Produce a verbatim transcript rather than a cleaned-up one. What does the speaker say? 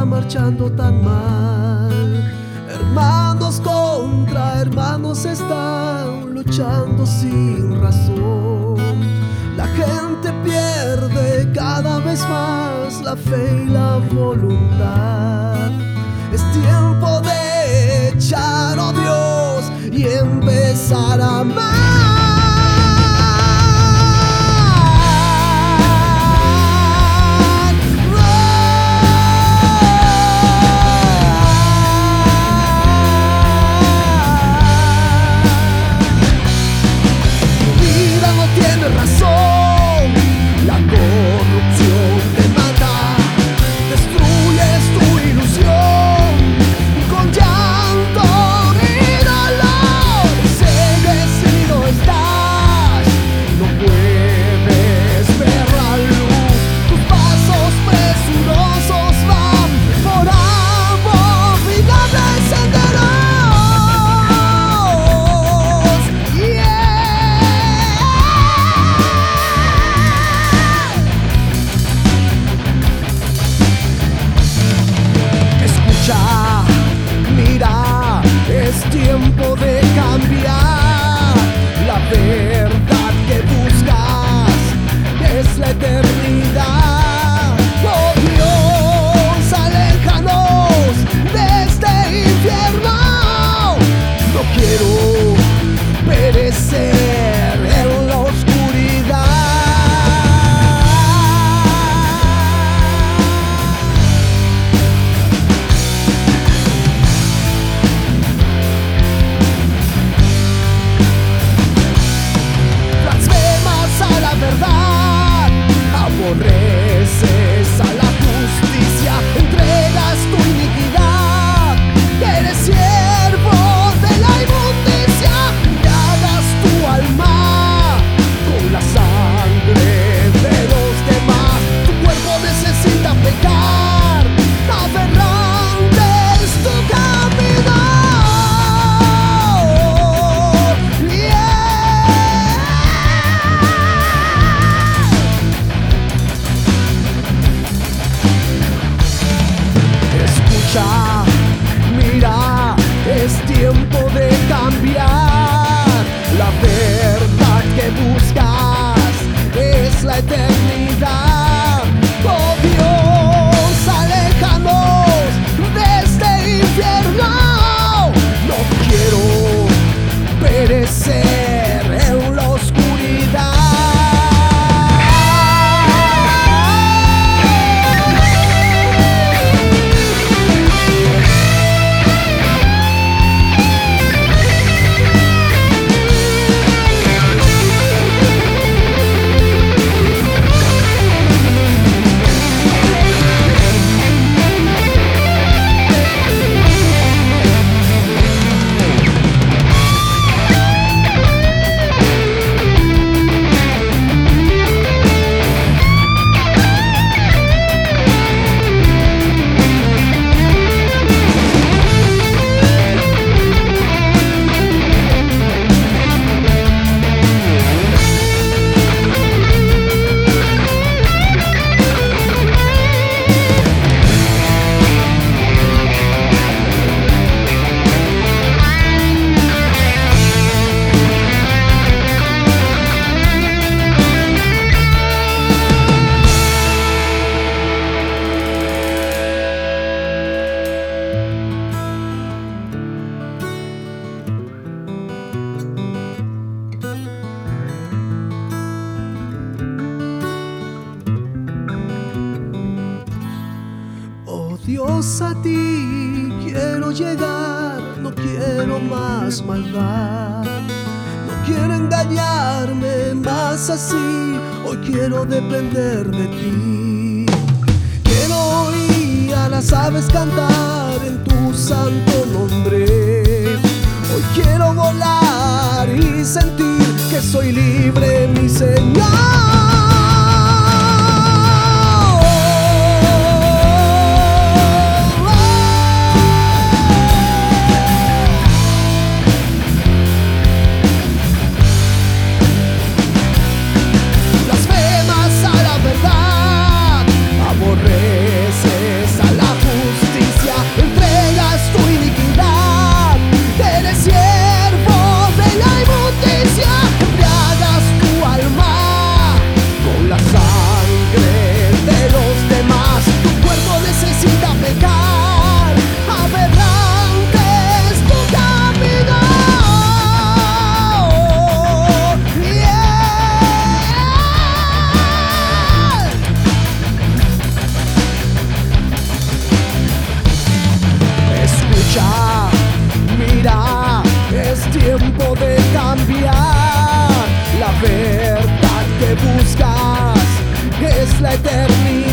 marchando tan mal. Hermanos contra hermanos están luchando sin razón. La gente pierde cada vez más la fe y la voluntad. Es tiempo de echar a Dios y empezar a amar. Tiempo de cambiar. La verdad que buscas es la eternidad. Oh Dios, aléjanos de este infierno. No quiero perecer en la oscuridad. Aborreces a la justicia, entregas tu iniquidad. Eres siervo de la inmundicia, llagas tu alma con la sangre de los demás. Tu cuerpo necesita pecar, aberrante es tu camino. Mira, es tiempo de cambiar. La verdad que buscas es la eternidad. Oh Dios, aléjanos de este infierno. No quiero perecer en la oscuridad. Dios, a ti quiero llegar, no quiero más maldad, no quiero engañarme más así, hoy quiero depender de ti. Quiero oír a las aves cantar en tu santo nombre, hoy quiero volar y sentir que soy libre, mi Señor. Aborreces a la justicia. la eternidad.